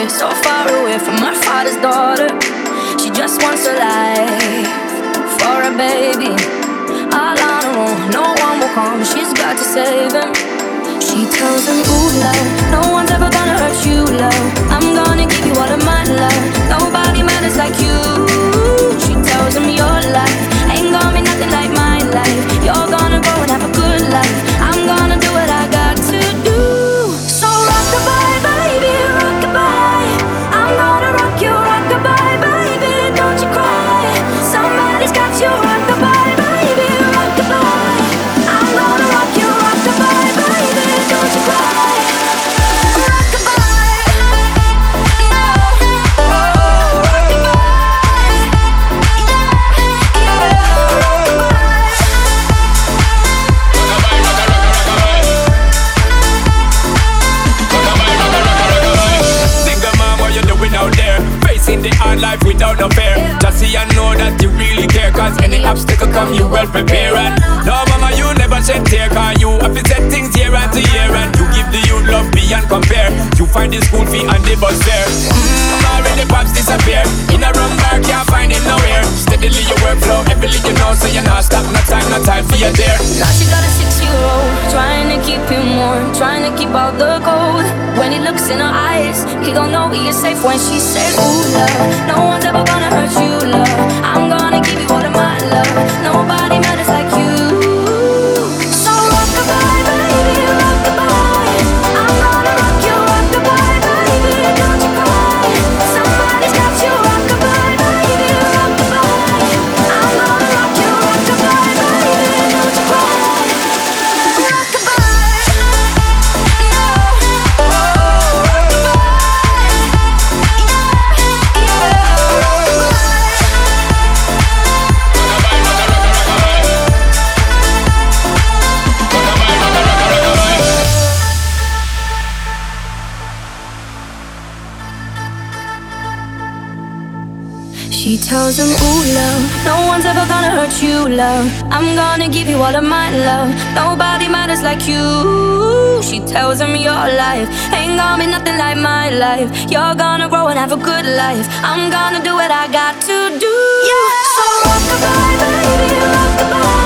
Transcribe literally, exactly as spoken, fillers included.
so far away from her father's daughter. She just wants a life for a baby. All on her own, no one will come, she's got to save him. She tells him, ooh, love, no one's ever gonna hurt you, love. I'm gonna give you all of my love. Nobody matters like you. She tells him, your life ain't gonna be nothing like my life. You're gonna grow and have a good life. I'm gonna do what I got to do. So rock-a-bye, baby, rock-a-bye. I'm gonna rock you, rock-a-bye, baby, don't you cry. Somebody's got you, rock-a-bye, baby, rock-a-bye. I'm gonna rock you, rock-a-bye, baby, don't you cry. Rock-a-bye, yeah, oh, rock-a-bye, yeah, yeah, rock-a-bye. Single mom, what you doing out there? Facing the hard life without no fear. Just see and know that you really care, cause any obstacle come you well prepare. And no mama, you never shed tear, cause you have to set things year after year. And you give the youth love beyond compare. You find the school fee and the bus fare. Mmm, already pops disappear. In a rum bar, can't find him nowhere. Steadily your workflow, every you know, so you're not stop. No time, no time for you there. Now she got a six-year-old, trying to keep him warm, trying to keep out the cold. When he looks in her eyes, he gon' know he is safe when she says, ooh, love, no one's ever gonna hurt you, love. I'm gonna give you all of my love. Nobody matters like you. So rock-a-bye, baby, rock-a-bye. I'm gonna rock you, rock-a-bye, baby, don't you cry. Somebody's got you, rock-a-bye, baby, rock-a-bye. I'm gonna rock you, rock-a-bye, baby, don't you cry. Rock-a-bye, yeah, oh, rock-a-bye, yeah, yeah, rock-a-bye. She tells him, ooh, love, no one's ever gonna hurt you, love. I'm gonna give you all of my love. Nobody matters like you. She tells him, your life ain't gonna be nothing like my life. You're gonna grow and have a good life. I'm gonna do what I got to do. Yeah. So rock-a-bye, baby, rock-a-bye.